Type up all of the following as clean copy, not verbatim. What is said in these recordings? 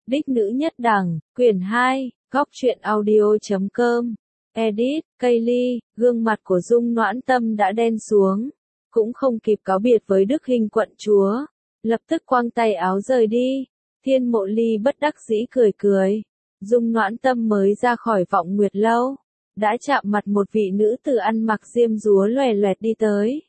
Đích nữ nhất đẳng, quyển 2, góc truyện audio.com. Edit, Kaylee, gương mặt của Dung Noãn Tâm đã đen xuống. Cũng không kịp cáo biệt với Đức Hình quận chúa. Lập tức quăng tay áo rời đi. Thiên Mộ Ly bất đắc dĩ cười cười. Dung Noãn Tâm mới ra khỏi Vọng Nguyệt Lâu. Đã chạm mặt một vị nữ tử ăn mặc diêm dúa loè loẹt đi tới.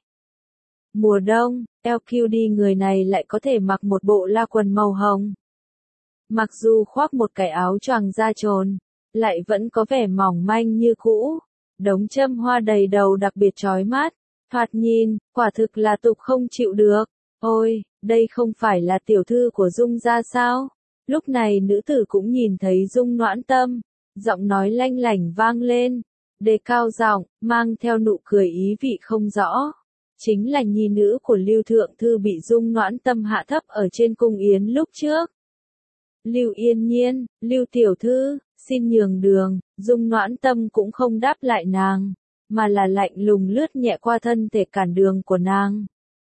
Mùa đông, LQD người này lại có thể mặc một bộ la quần màu hồng. Mặc dù khoác một cái áo choàng da trồn, lại vẫn có vẻ mỏng manh như cũ. Đống châm hoa đầy đầu đặc biệt chói mắt. Thoạt nhìn, quả thực là tục không chịu được. Ôi, đây không phải là tiểu thư của Dung gia sao? Lúc này nữ tử cũng nhìn thấy Dung Noãn Tâm. Giọng nói lanh lảnh vang lên. Đề cao giọng, mang theo nụ cười ý vị không rõ. Chính là nhi nữ của Lưu Thượng Thư bị Dung Noãn Tâm hạ thấp ở trên cung yến lúc trước. Lưu Yên Nhiên, Lưu Tiểu Thư, xin nhường đường. Dung Noãn Tâm cũng không đáp lại nàng, mà là lạnh lùng lướt nhẹ qua thân thể cản đường của nàng.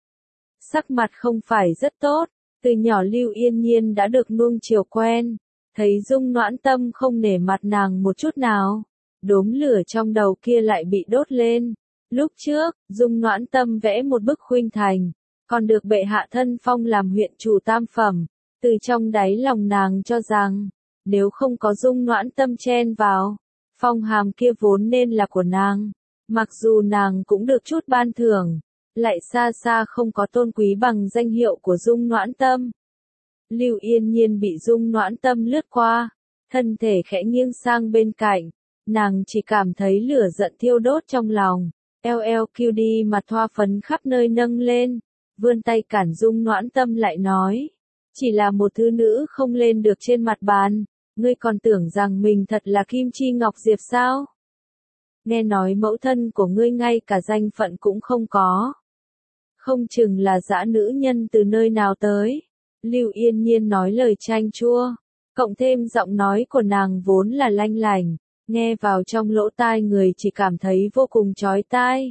Sắc mặt không phải rất tốt, từ nhỏ Lưu Yên Nhiên đã được nuông chiều quen, thấy Dung Noãn Tâm không nể mặt nàng một chút nào, đốm lửa trong đầu kia lại bị đốt lên. Lúc trước, Dung Noãn Tâm vẽ một bức khuynh thành, còn được bệ hạ thân phong làm huyện chủ tam phẩm. Từ trong đáy lòng nàng cho rằng, nếu không có Dung Noãn Tâm chen vào, phong hàm kia vốn nên là của nàng. Mặc dù nàng cũng được chút ban thưởng, lại xa xa không có tôn quý bằng danh hiệu của Dung Noãn Tâm. Lưu Yên Nhiên bị Dung Noãn Tâm lướt qua, thân thể khẽ nghiêng sang bên cạnh, nàng chỉ cảm thấy lửa giận thiêu đốt trong lòng. LLQD mặt thoa phấn khắp nơi nâng lên, vươn tay cản Dung Noãn Tâm lại nói. Chỉ là một thứ nữ không lên được trên mặt bàn, ngươi còn tưởng rằng mình thật là Kim Chi Ngọc Diệp sao? Nghe nói mẫu thân của ngươi ngay cả danh phận cũng không có. Không chừng là dã nữ nhân từ nơi nào tới. Lưu Yên Nhiên nói lời chanh chua, cộng thêm giọng nói của nàng vốn là lanh lành, nghe vào trong lỗ tai người chỉ cảm thấy vô cùng chói tai.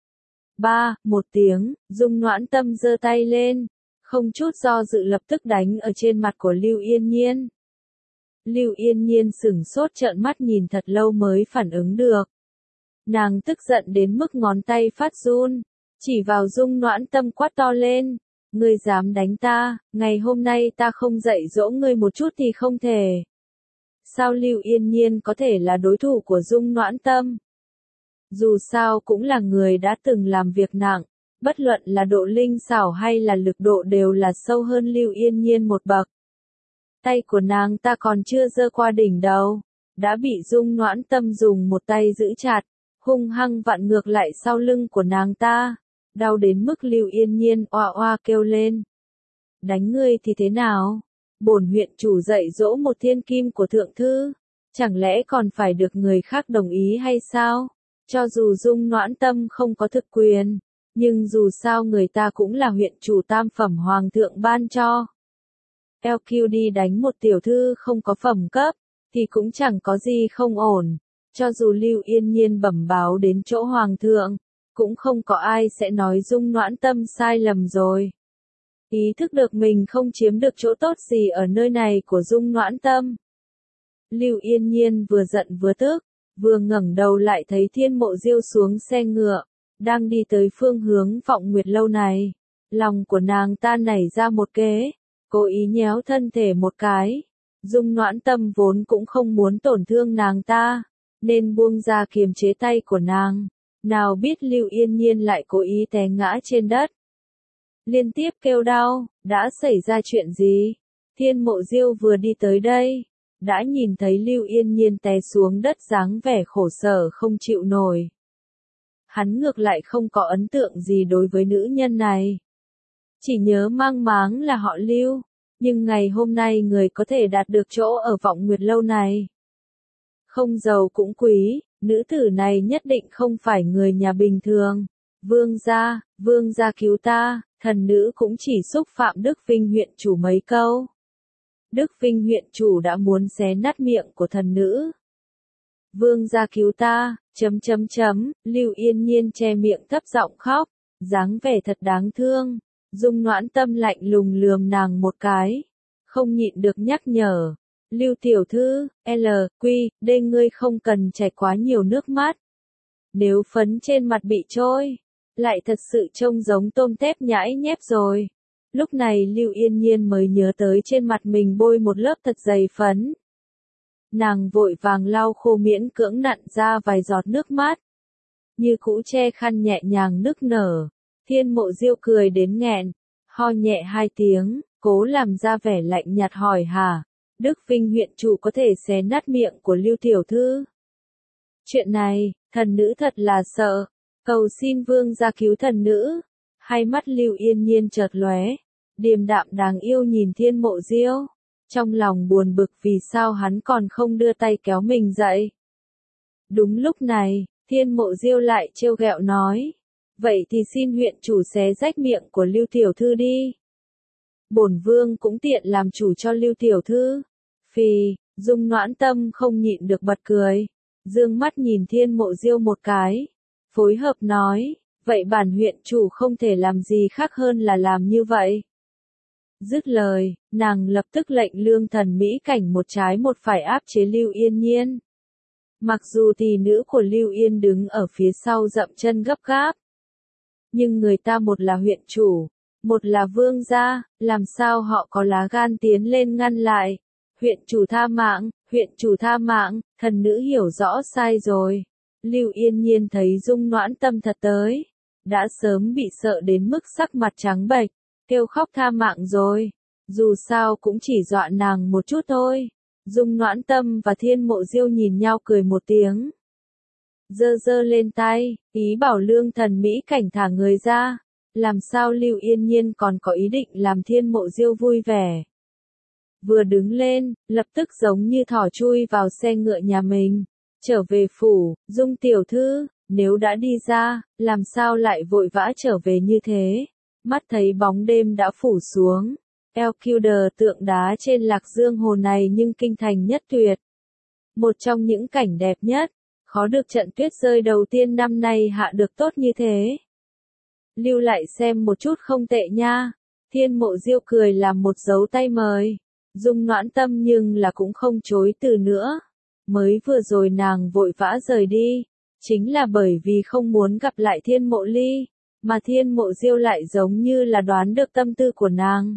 Một tiếng, Dung Noãn Tâm giơ tay lên, không chút do dự lập tức đánh ở trên mặt của Lưu Yên Nhiên. Lưu Yên Nhiên sửng sốt trợn mắt nhìn thật lâu mới phản ứng được. Nàng tức giận đến mức ngón tay phát run, chỉ vào Dung Noãn Tâm quát to lên. Ngươi dám đánh ta, ngày hôm nay ta không dạy dỗ ngươi một chút thì không thể. Sao Lưu Yên Nhiên có thể là đối thủ của Dung Noãn Tâm? Dù sao cũng là người đã từng làm việc nặng, bất luận là độ linh xảo hay là lực độ đều là sâu hơn Lưu Yên Nhiên một bậc. Tay của nàng ta còn chưa giơ qua đỉnh đầu, đã bị Dung Noãn Tâm dùng một tay giữ chặt, hung hăng vặn ngược lại sau lưng của nàng ta, đau đến mức Lưu Yên Nhiên oa oa kêu lên. Đánh ngươi thì thế nào? Bổn huyện chủ dạy dỗ một thiên kim của thượng thư, chẳng lẽ còn phải được người khác đồng ý hay sao? Cho dù Dung Noãn Tâm không có thực quyền, nhưng dù sao người ta cũng là huyện chủ tam phẩm hoàng thượng ban cho. LQD đánh một tiểu thư không có phẩm cấp, thì cũng chẳng có gì không ổn. Cho dù Lưu Yên Nhiên bẩm báo đến chỗ hoàng thượng, cũng không có ai sẽ nói Dung Noãn Tâm sai lầm rồi. Ý thức được mình không chiếm được chỗ tốt gì ở nơi này của Dung Noãn Tâm. Lưu Yên Nhiên vừa giận vừa tức, vừa ngẩng đầu lại thấy Thiên Mộ Diêu xuống xe ngựa, đang đi tới phương hướng Vọng Nguyệt Lâu này. Lòng của nàng ta nảy ra một kế, cố ý nhéo thân thể một cái. Dung Noãn Tâm vốn cũng không muốn tổn thương nàng ta, nên buông ra kiềm chế tay của nàng. Nào biết Lưu Yên Nhiên lại cố ý té ngã trên đất. Liên tiếp kêu đau, đã xảy ra chuyện gì? Thiên Mộ Diêu vừa đi tới đây, đã nhìn thấy Lưu Yên Nhiên té xuống đất dáng vẻ khổ sở không chịu nổi. Hắn ngược lại không có ấn tượng gì đối với nữ nhân này. Chỉ nhớ mang máng là họ Lưu, nhưng ngày hôm nay người có thể đạt được chỗ ở Vọng Nguyệt Lâu này. Không giàu cũng quý, nữ tử này nhất định không phải người nhà bình thường. Vương gia cứu ta, thần nữ cũng chỉ xúc phạm Đức Vinh huyện chủ mấy câu. Đức Vinh huyện chủ đã muốn xé nát miệng của thần nữ. Vương gia cứu ta, Lưu Yên Nhiên che miệng thấp giọng khóc, dáng vẻ thật đáng thương. Dung Noãn Tâm lạnh lùng lườm nàng một cái, không nhịn được nhắc nhở, Lưu tiểu thư, LQ, ngươi không cần chảy quá nhiều nước mắt. Nếu phấn trên mặt bị trôi, lại thật sự trông giống tôm tép nhãi nhép rồi. Lúc này Lưu Yên Nhiên mới nhớ tới trên mặt mình bôi một lớp thật dày phấn. Nàng vội vàng lau khô miễn cưỡng nặn ra vài giọt nước mắt. Như cũ che khăn nhẹ nhàng nức nở. Thiên Mộ Diêu cười đến nghẹn, ho nhẹ 2 tiếng, cố làm ra vẻ lạnh nhạt hỏi hả, Đức Vinh huyện chủ có thể xé nát miệng của Lưu tiểu thư. Chuyện này, thần nữ thật là sợ, cầu xin vương gia cứu thần nữ. Hai mắt Lưu Yên Nhiên chợt lóe, điềm đạm đáng yêu nhìn Thiên Mộ Diêu, trong lòng buồn bực vì sao hắn còn không đưa tay kéo mình dậy. Đúng lúc này, Thiên Mộ Diêu lại trêu ghẹo nói, vậy thì xin huyện chủ xé rách miệng của Lưu tiểu thư đi. Bổn vương cũng tiện làm chủ cho Lưu tiểu thư. Phì, Dung Noãn Tâm không nhịn được bật cười, dương mắt nhìn Thiên Mộ Diêu một cái, phối hợp nói, vậy bản huyện chủ không thể làm gì khác hơn là làm như vậy. Dứt lời, nàng lập tức lệnh lương thần Mỹ Cảnh một trái một phải áp chế Lưu Yên Nhiên. Mặc dù tỷ nữ của Lưu Yên đứng ở phía sau dậm chân gấp gáp, nhưng người ta một là huyện chủ, một là vương gia, làm sao họ có lá gan tiến lên ngăn lại. Huyện chủ tha mạng, huyện chủ tha mạng, thần nữ hiểu rõ sai rồi. Lưu Yên Nhiên thấy Dung Noãn Tâm thật tới, đã sớm bị sợ đến mức sắc mặt trắng bệch, kêu khóc tha mạng rồi. Dù sao cũng chỉ dọa nàng một chút thôi. Dung Noãn Tâm và Thiên Mộ Diêu nhìn nhau cười một tiếng, giơ giơ lên tay, ý bảo lương thần Mỹ Cảnh thả người ra. Làm sao Lưu Yên Nhiên còn có ý định làm Thiên Mộ Diêu vui vẻ. Vừa đứng lên, lập tức giống như thỏ chui vào xe ngựa nhà mình. Trở về phủ, Dung tiểu thư, nếu đã đi ra, làm sao lại vội vã trở về như thế. Mắt thấy bóng đêm đã phủ xuống. LQD tượng đá trên Lạc Dương Hồ này nhưng kinh thành nhất tuyệt. Một trong những cảnh đẹp nhất, khó được trận tuyết rơi đầu tiên năm nay hạ được tốt như thế. Lưu lại xem một chút không tệ nha. Thiên Mộ Diêu cười làm một dấu tay mời. Dung Noãn Tâm nhưng là cũng không chối từ nữa. Mới vừa rồi nàng vội vã rời đi, chính là bởi vì không muốn gặp lại Thiên Mộ Ly, mà Thiên Mộ Diêu lại giống như là đoán được tâm tư của nàng.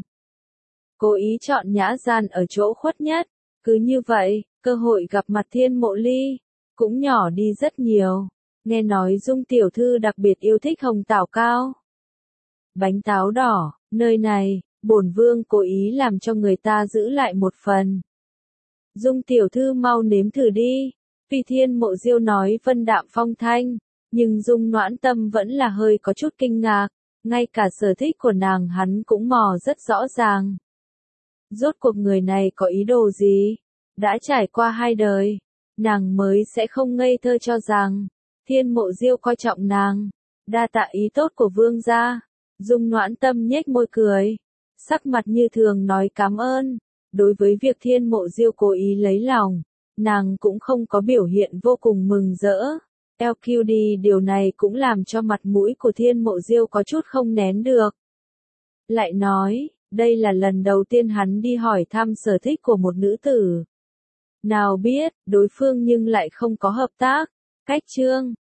Cố ý chọn nhã gian ở chỗ khuất nhất, cứ như vậy, cơ hội gặp mặt Thiên Mộ Ly cũng nhỏ đi rất nhiều. Nghe nói Dung tiểu thư đặc biệt yêu thích hồng táo cao, bánh táo đỏ, nơi này, bổn vương cố ý làm cho người ta giữ lại một phần. Dung tiểu thư mau nếm thử đi. Vì Thiên Mộ Diêu nói vân đạm phong thanh, nhưng Dung Noãn Tâm vẫn là hơi có chút kinh ngạc, ngay cả sở thích của nàng hắn cũng mò rất rõ ràng. Rốt cuộc người này có ý đồ gì? Đã trải qua 2 đời, nàng mới sẽ không ngây thơ cho rằng Thiên Mộ Diêu coi trọng nàng. Đa tạ ý tốt của vương gia. Dung Noãn Tâm nhếch môi cười, sắc mặt như thường nói cảm ơn. Đối với việc Thiên Mộ Diêu cố ý lấy lòng, nàng cũng không có biểu hiện vô cùng mừng rỡ. LQD điều này cũng làm cho mặt mũi của Thiên Mộ Diêu có chút không nén được. Lại nói, đây là lần đầu tiên hắn đi hỏi thăm sở thích của một nữ tử. Nào biết, đối phương nhưng lại không có hợp tác. Cách chương